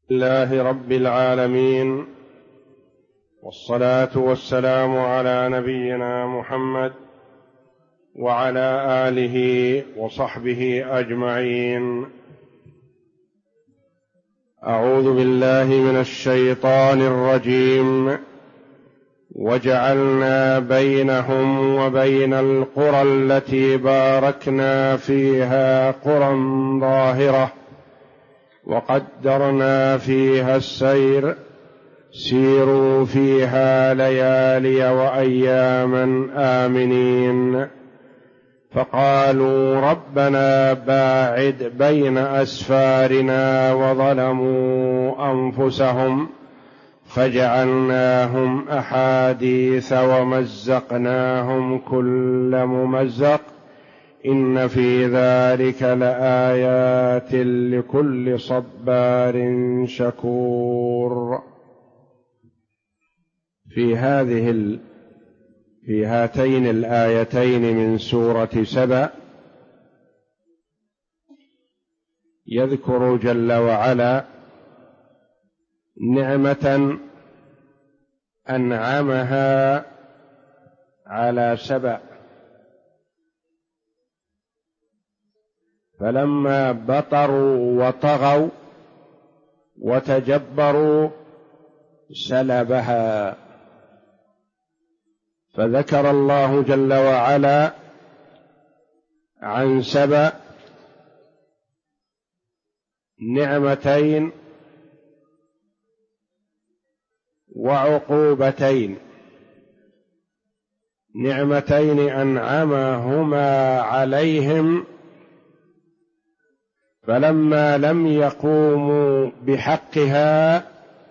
لله رب العالمين، والصلاة والسلام على نبينا محمد وعلى آله وصحبه أجمعين. أعوذ بالله من الشيطان الرجيم. وجعلنا بينهم وبين القرى التي باركنا فيها قرى ظاهرة وقدرنا فيها السير سيروا فيها ليالي وأياما آمنين. فقالوا ربنا باعد بين أسفارنا وظلموا أنفسهم فجعلناهم أحاديث ومزقناهم كل ممزق إن في ذلك لآيات لكل صبار شكور. في هاتين الآيتين من سورة سبأ يذكر جل وعلا نعمة أنعمها على سبأ، فلما بطروا وطغوا وتجبروا سلبها. فذكر الله جل وعلا عن سبأ نعمتين وعقوبتين، نعمتين أنعمهما عليهم فلما لم يقوموا بحقها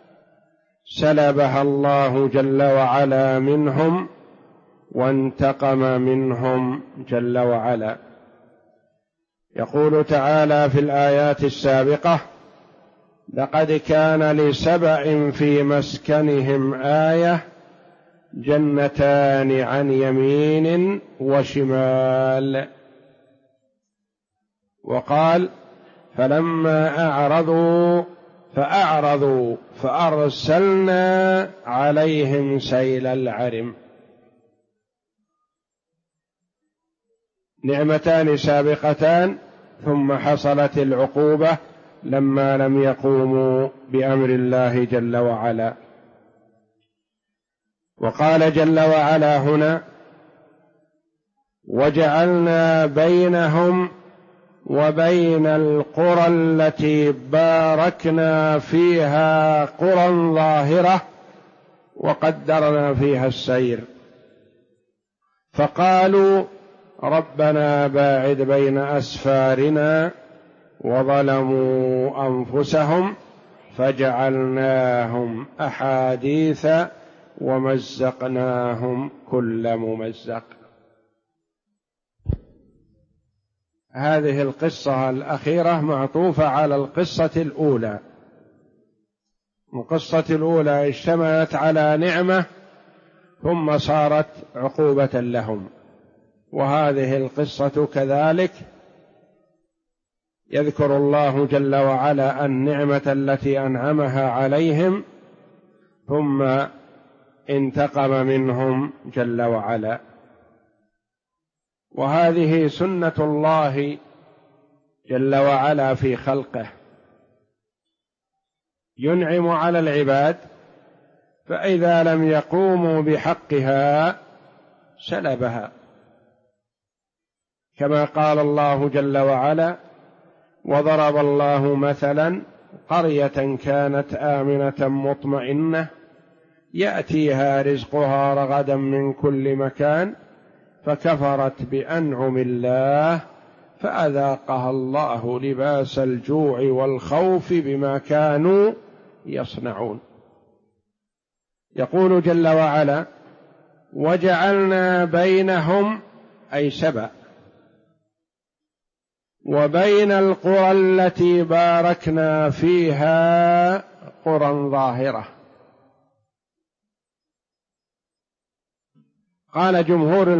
سلبها الله جل وعلا منهم وانتقم منهم جل وعلا. يقول تعالى في الآيات السابقة: لقد كان لسبأ في مسكنهم آية جنتان عن يمين وشمال. وقال: فلما فأعرضوا فأرسلنا عليهم سيل العرم. نعمتان سابقتان ثم حصلت العقوبة لما لم يقوموا بأمر الله جل وعلا. وقال جل وعلا هنا: وجعلنا بينهم وبين القرى التي باركنا فيها قرى ظاهرة وقدرنا فيها السير. فقالوا ربنا باعد بين أسفارنا وظلموا أنفسهم فجعلناهم أحاديث ومزقناهم كل ممزق. هذه القصة الأخيرة معطوفة على القصة الأولى. القصة الأولى اشتملت على نعمة ثم صارت عقوبة لهم، وهذه القصة كذلك يذكر الله جل وعلا النعمة التي أنعمها عليهم ثم انتقم منهم جل وعلا. وهذه سنة الله جل وعلا في خلقه، ينعم على العباد فإذا لم يقوموا بحقها سلبها، كما قال الله جل وعلا: وضرب الله مثلا قرية كانت آمنة مطمئنة يأتيها رزقها رغدا من كل مكان فكفرت بأنعم الله فأذاقها الله لباس الجوع والخوف بما كانوا يصنعون. يقول جل وعلا: وجعلنا بينهم أي سبأ وبين القرى التي باركنا فيها قرى ظاهرة. قال جمهور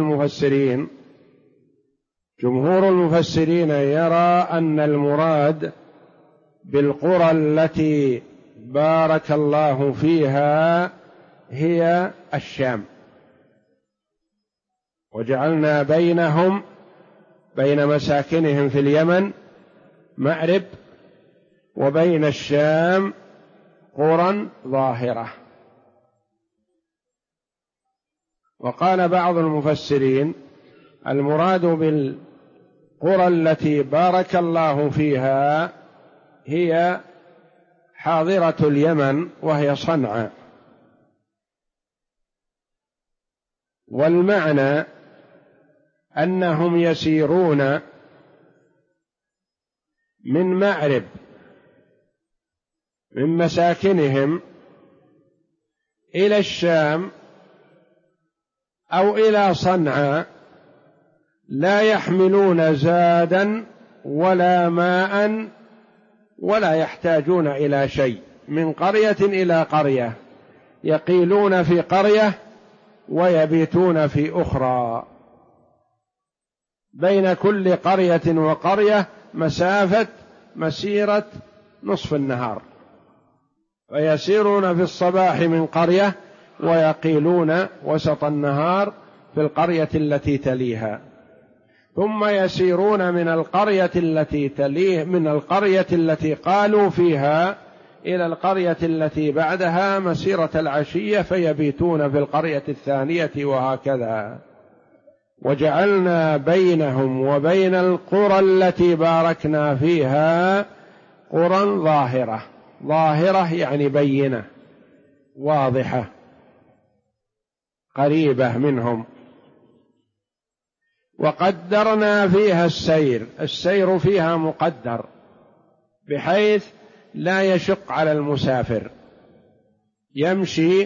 المفسرين يرى أن المراد بالقرى التي بارك الله فيها هي الشام، وجعلنا بينهم بين مساكنهم في اليمن مأرب وبين الشام قرى ظاهرة. وقال بعض المفسرين المراد بالقرى التي بارك الله فيها هي حاضرة اليمن وهي صنعاء، والمعنى أنهم يسيرون من مأرب من مساكنهم إلى الشام أو إلى صنعاء، لا يحملون زادا ولا ماء ولا يحتاجون إلى شيء، من قرية إلى قرية، يقيلون في قرية ويبيتون في أخرى، بين كل قرية وقرية مسيرة نصف النهار، فيسيرون في الصباح من قرية ويقيلون وسط النهار في القرية التي تليها، ثم يسيرون من القرية التي تليه من القرية التي قالوا فيها إلى القرية التي بعدها مسيرة العشية، فيبيتون في القرية الثانية، وهكذا. وجعلنا بينهم وبين القرى التي باركنا فيها قرى ظاهرة، ظاهرة يعني بينة واضحة قريبة منهم. وقدرنا فيها السير فيها مقدر بحيث لا يشق على المسافر، يمشي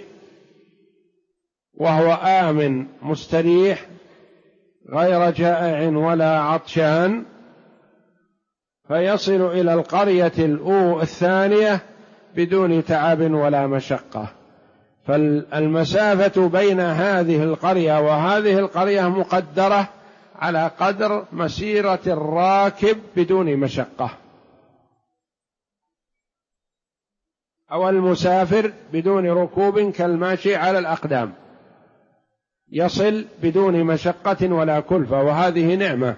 وهو آمن مستريح غير جائع ولا عطشان، فيصل إلى القرية الثانية بدون تعب ولا مشقة. فالمسافة بين هذه القرية وهذه القرية مقدرة على قدر مسيرة الراكب بدون مشقة، أو المسافر بدون ركوب كالماشي على الأقدام، يصل بدون مشقة ولا كلفة، وهذه نعمة.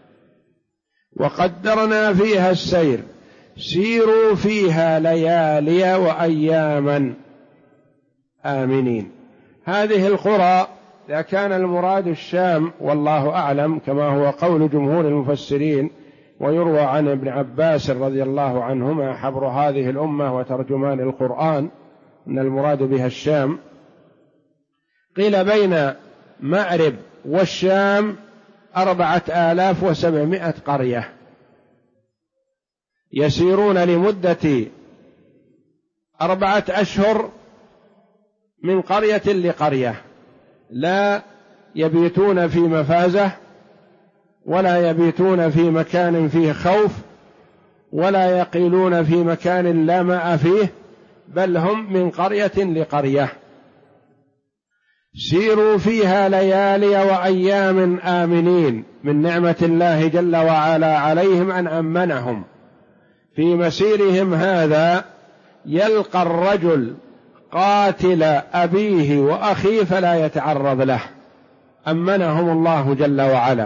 وقدرنا فيها السير، سيروا فيها ليالي وأياما آمنين. هذه القرى إذا كان المراد الشام والله أعلم كما هو قول جمهور المفسرين، ويروى عن ابن عباس رضي الله عنهما حبر هذه الأمة وترجمان القرآن أن المراد بها الشام، قيل بين مأرب والشام 4700 قرية، يسيرون لمدة 4 أشهر من قرية لقرية، لا يبيتون في مفازة ولا يبيتون في مكان فيه خوف ولا يقيلون في مكان لا ماء فيه، بل هم من قرية لقرية. سيروا فيها ليالي وأيام آمنين، من نعمة الله جل وعلا عليهم أن أمنهم. في مسيرهم هذا يلقى الرجل قاتل أبيه وأخيه فلا يتعرض له، أمنهم الله جل وعلا.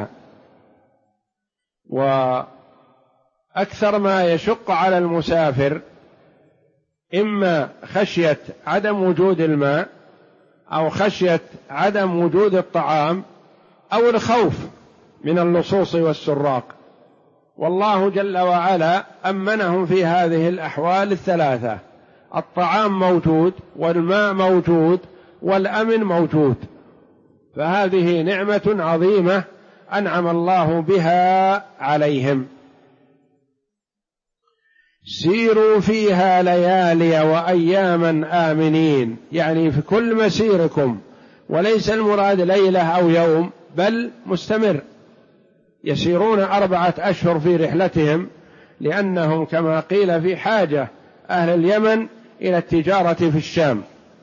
وأكثر ما يشق على المسافر إما خشية عدم وجود الماء أو خشية عدم وجود الطعام أو الخوف من اللصوص والسراق، والله جل وعلا أمنهم في هذه الأحوال الثلاثة، الطعام موجود والماء موجود والأمن موجود، فهذه نعمة عظيمة أنعم الله بها عليهم. سيروا فيها ليالي وأياما آمنين، يعني في كل مسيركم، وليس المراد ليلة أو يوم بل مستمر، يسيرون 4 أشهر في رحلتهم، لأنهم كما قيل في حاجة أهل اليمن إلى التجارة في الشام،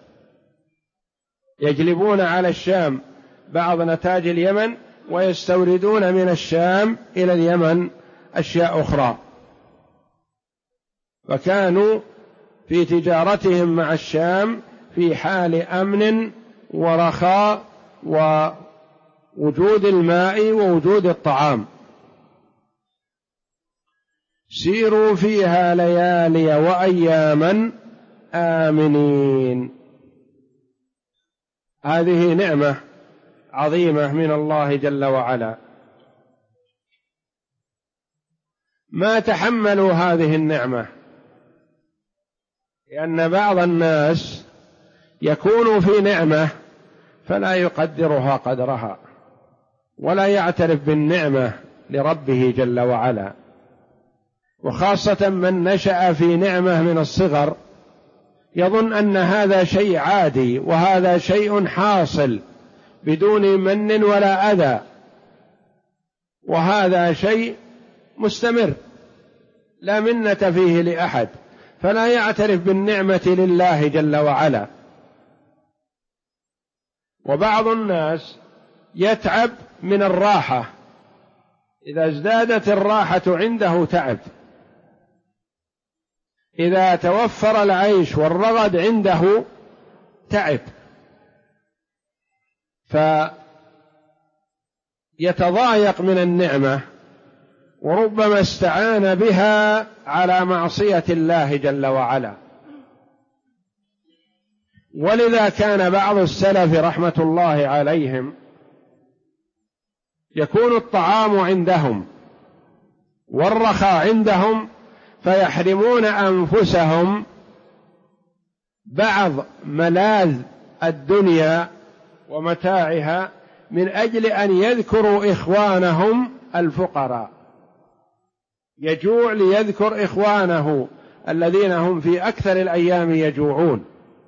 يجلبون على الشام بعض نتاج اليمن ويستوردون من الشام إلى اليمن أشياء أخرى، فكانوا في تجارتهم مع الشام في حال أمن ورخاء ووجود الماء ووجود الطعام. سيروا فيها ليالي وأياما آمنين. هذه نعمة عظيمة من الله جل وعلا. ما تحملوا هذه النعمة، لأن بعض الناس يكون في نعمة فلا يقدرها قدرها ولا يعترف بالنعمة لربه جل وعلا، وخاصة من نشأ في نعمة من الصغر يظن أن هذا شيء عادي وهذا شيء حاصل بدون من ولا أذى، وهذا شيء مستمر لا منة فيه لأحد، فلا يعترف بالنعمة لله جل وعلا. وبعض الناس يتعب من الراحة، إذا ازدادت الراحة عنده تعب، إذا توفر العيش والرغد عنده تعب، فيتضايق من النعمة وربما استعان بها على معصية الله جل وعلا. ولذا كان بعض السلف رحمة الله عليهم يكون الطعام عندهم والرخاء عندهم فيحرمون أنفسهم بعض ملاذ الدنيا ومتاعها من أجل أن يذكروا إخوانهم الفقراء، يجوع ليذكر إخوانه الذين هم في أكثر الأيام يجوعون.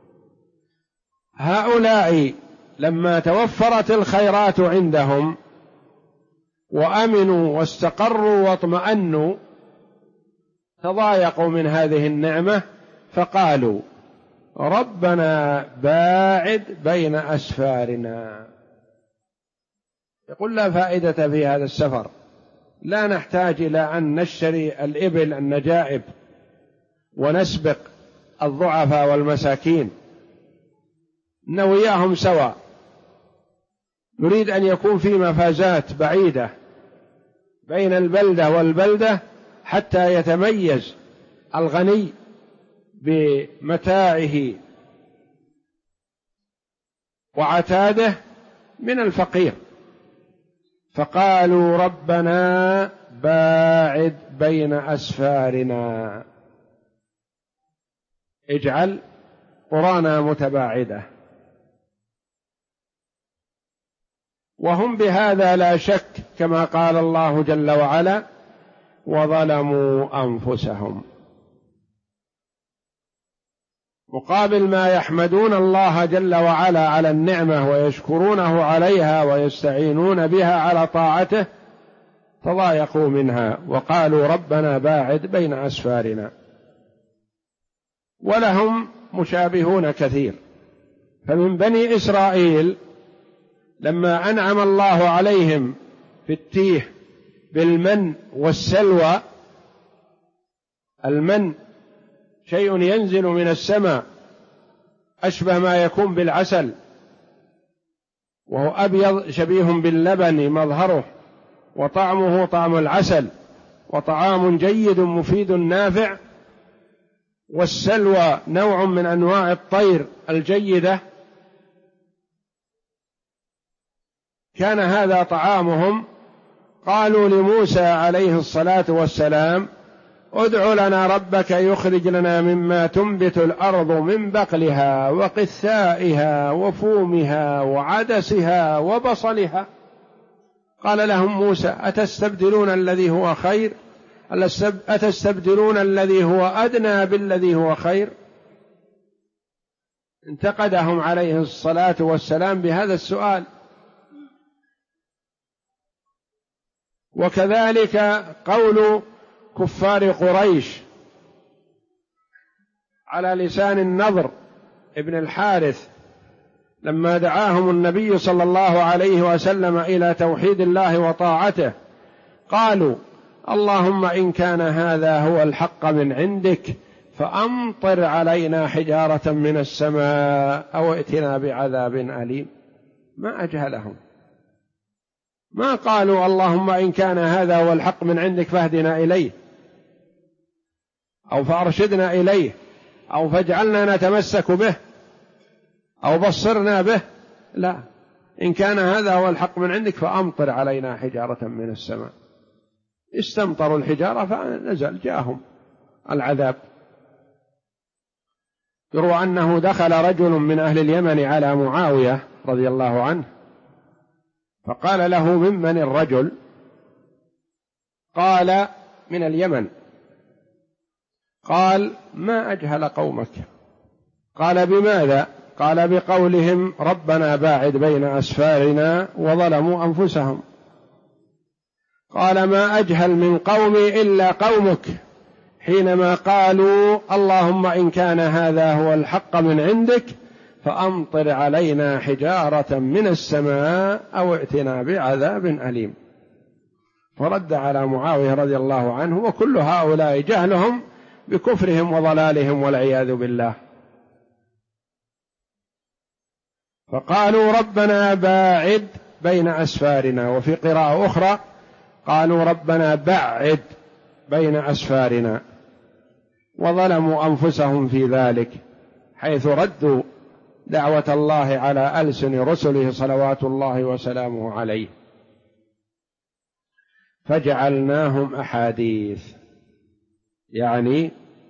هؤلاء لما توفرت الخيرات عندهم وأمنوا واستقروا واطمأنوا تضايقوا من هذه النعمة فقالوا ربنا باعد بين أسفارنا. يقول لا فائدة في هذا السفر، لا نحتاج إلى أن نشتري الإبل النجائب ونسبق الضعفاء والمساكين، نوياهم سواء، نريد أن يكون في مفازات بعيدة بين البلدة والبلدة حتى يتميز الغني بمتاعه وعتاده من الفقير. فقالوا ربنا باعد بين أسفارنا، اجعل قرانا متباعدة. وهم بهذا لا شك كما قال الله جل وعلا وظلموا أنفسهم، مقابل ما يحمدون الله جل وعلا على النعمة ويشكرونه عليها ويستعينون بها على طاعته تضايقوا منها وقالوا ربنا باعد بين أسفارنا. ولهم مشابهون كثير، فمن بني إسرائيل لما أنعم الله عليهم في التيه بالمن والسلوى، المن شيء ينزل من السماء أشبه ما يكون بالعسل، وهو أبيض شبيه باللبن مظهره، وطعمه طعم العسل، وطعام جيد مفيد نافع. والسلوى نوع من أنواع الطير الجيدة، كان هذا طعامهم. قالوا لموسى عليه الصلاة والسلام ادع لنا ربك يخرج لنا مما تنبت الأرض من بقلها وقثائها وفومها وعدسها وبصلها. قال لهم موسى أتستبدلون الذي هو خير، أتستبدلون الذي هو أدنى بالذي هو خير. انتقدهم عليه الصلاة والسلام بهذا السؤال. وكذلك قول كفار قريش على لسان النضر ابن الحارث لما دعاهم النبي صلى الله عليه وسلم إلى توحيد الله وطاعته، قالوا اللهم إن كان هذا هو الحق من عندك فأمطر علينا حجارة من السماء أو ائتنا بعذاب أليم. ما أجهلهم، ما قالوا اللهم إن كان هذا هو الحق من عندك فاهدنا إليه أو فأرشدنا إليه أو فاجعلنا نتمسك به أو بصرنا به. لا، إن كان هذا هو الحق من عندك فأمطر علينا حجارة من السماء. استمطروا الحجارة فنزل، جاءهم العذاب. يروى أنه دخل رجل من أهل اليمن على معاوية رضي الله عنه فقال له: ممن الرجل؟ قال: من اليمن. قال: ما أجهل قومك. قال: بماذا؟ قال: بقولهم ربنا باعد بين أسفارنا وظلموا أنفسهم. قال: ما أجهل من قومي إلا قومك حينما قالوا اللهم إن كان هذا هو الحق من عندك فأمطر علينا حجارة من السماء أو ائتنا بعذاب أليم. فرد على معاوية رضي الله عنه، وكل هؤلاء جهلهم بكفرهم وضلالهم والعياذ بالله. فقالوا ربنا باعد بين أسفارنا، وفي قراءة أخرى قالوا ربنا بعد بين أسفارنا، وظلموا أنفسهم في ذلك حيث ردوا دعوة الله على ألسن رسله صلوات الله وسلامه عليه. فجعلناهم أحاديث، يعني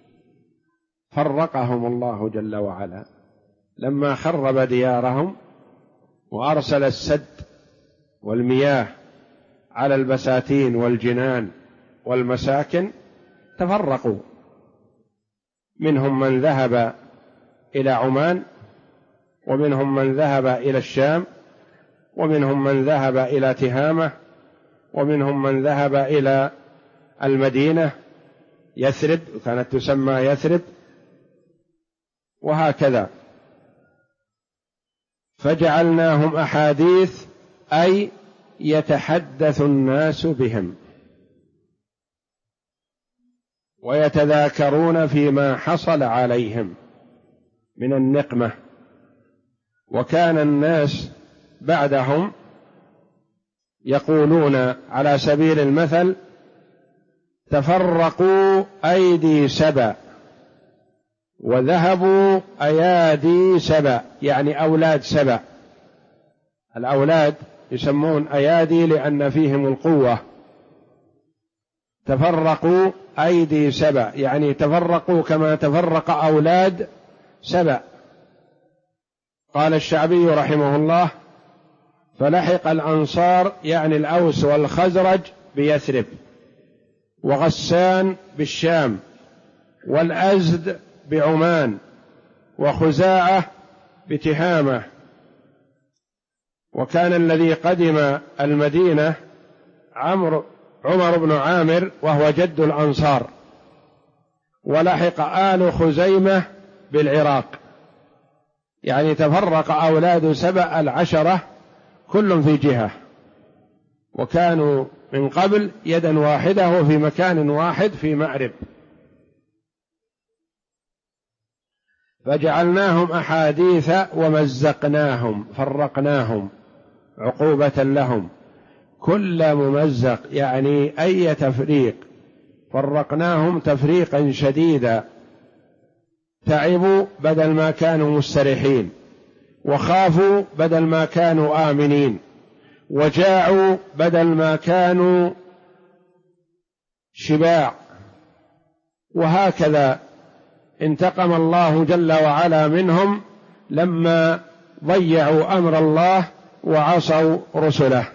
فرقهم الله جل وعلا لما خرب ديارهم وأرسل السد والمياه على البساتين والجنان والمساكن، تفرقوا، منهم من ذهب إلى عمان، ومنهم من ذهب إلى الشام، ومنهم من ذهب إلى تهامة، ومنهم من ذهب إلى المدينة يثرب، كانت تسمى يثرب، وهكذا. فجعلناهم أحاديث أي يتحدث الناس بهم ويتذاكرون فيما حصل عليهم من النقمة. وكان الناس بعدهم يقولون على سبيل المثل: تفرقوا أيدي سبأ وذهبوا أيادي سبأ، يعني أولاد سبأ. الأولاد يسمون أيادي لأن فيهم القوة. تفرقوا أيدي سبأ يعني تفرقوا كما تفرق أولاد سبأ. قال الشعبي رحمه الله: فلحق الأنصار يعني الأوس والخزرج بيثرب، وغسان بالشام، والأزد بعمان، وخزاعة بتهامة. وكان الذي قدم المدينة عمر بن عامر وهو جد الأنصار، ولحق آل خزيمة بالعراق، يعني تفرق أولاد سبأ 10 كل في جهة، وكانوا من قبل يدا واحدة وفي مكان واحد في مأرب. فجعلناهم أحاديث ومزقناهم، فرقناهم عقوبة لهم. كل ممزق يعني أي تفريق، فرقناهم تفريقا شديدا. تعبوا بدل ما كانوا مستريحين، وخافوا بدل ما كانوا آمنين، وجاعوا بدل ما كانوا شباع. وهكذا انتقم الله جل وعلا منهم لما ضيعوا أمر الله وعصوا رسله.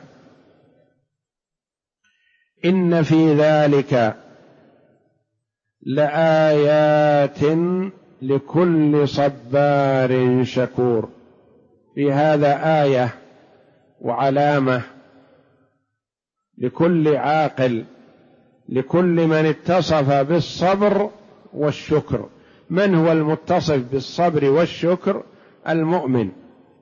إن في ذلك لآيات لكل صبار شكور. في هذا آية وعلامة لكل عاقل، لكل من اتصف بالصبر والشكر. من هو المتصف بالصبر والشكر؟ المؤمن.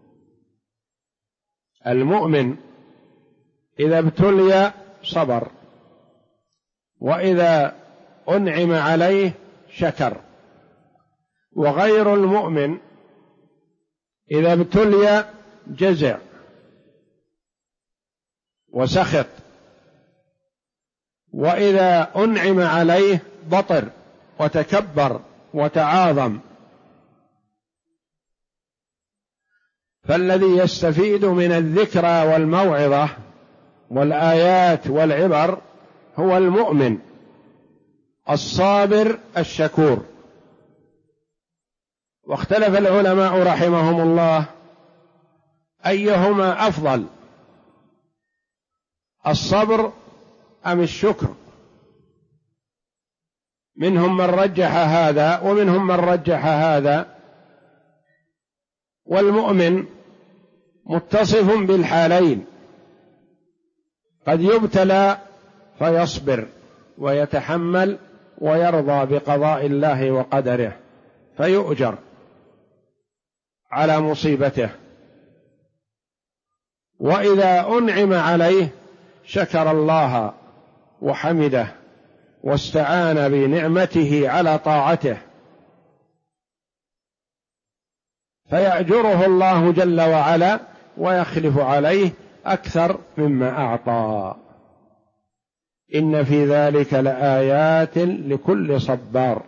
المؤمن إذا ابتلي صبر، وإذا أنعم عليه شكر، وغير المؤمن إذا ابتلي جزع وسخط، وإذا أنعم عليه بطر وتكبر وتعاظم. فالذي يستفيد من الذكرى والموعظة والآيات والعبر هو المؤمن الصابر الشكور. واختلف العلماء رحمهم الله أيهما أفضل، الصبر أم الشكر؟ منهم من رجح هذا ومنهم من رجح هذا. والمؤمن متصف بالحالين، قد يبتلى فيصبر ويتحمل ويرضى بقضاء الله وقدره فيؤجر على مصيبته، وإذا أنعم عليه شكر الله وحمده واستعان بنعمته على طاعته فيأجره الله جل وعلا ويخلف عليه أكثر مما أعطى. إن في ذلك لآيات لكل صبار.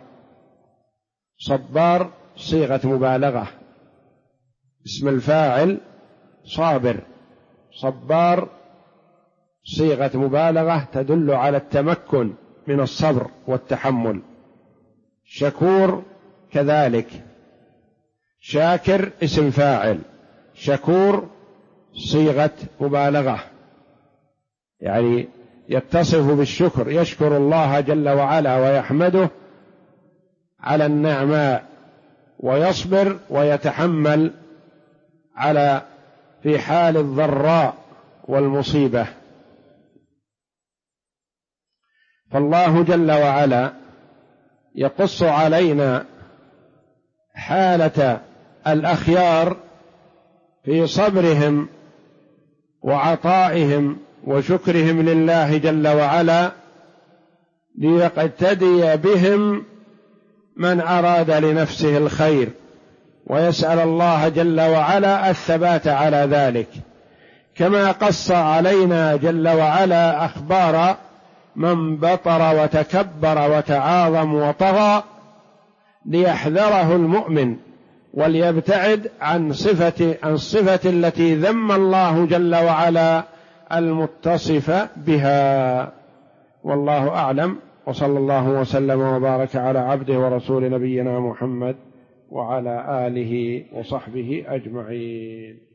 صبار صيغة مبالغة، اسم الفاعل صابر، صبار صيغة مبالغة تدل على التمكن من الصبر والتحمل. شكور كذلك، شاكر اسم فاعل، شكور صيغة مبالغة، يعني يتصف بالشكر، يشكر الله جل وعلا ويحمده على النعماء ويصبر ويتحمل على في حال الضراء والمصيبة. فالله جل وعلا يقص علينا حالة الأخيار في صبرهم وعطائهم وشكرهم لله جل وعلا ليقتدي بهم من أراد لنفسه الخير، ويسأل الله جل وعلا الثبات على ذلك، كما قص علينا جل وعلا أخبار من بطر وتكبر وتعاظم وطغى ليحذره المؤمن وليبتعد عن الصفة التي ذم الله جل وعلا المتصف بها. والله أعلم، وصلى الله وسلم وبارك على عبده ورسول نبينا محمد وعلى آله وصحبه أجمعين.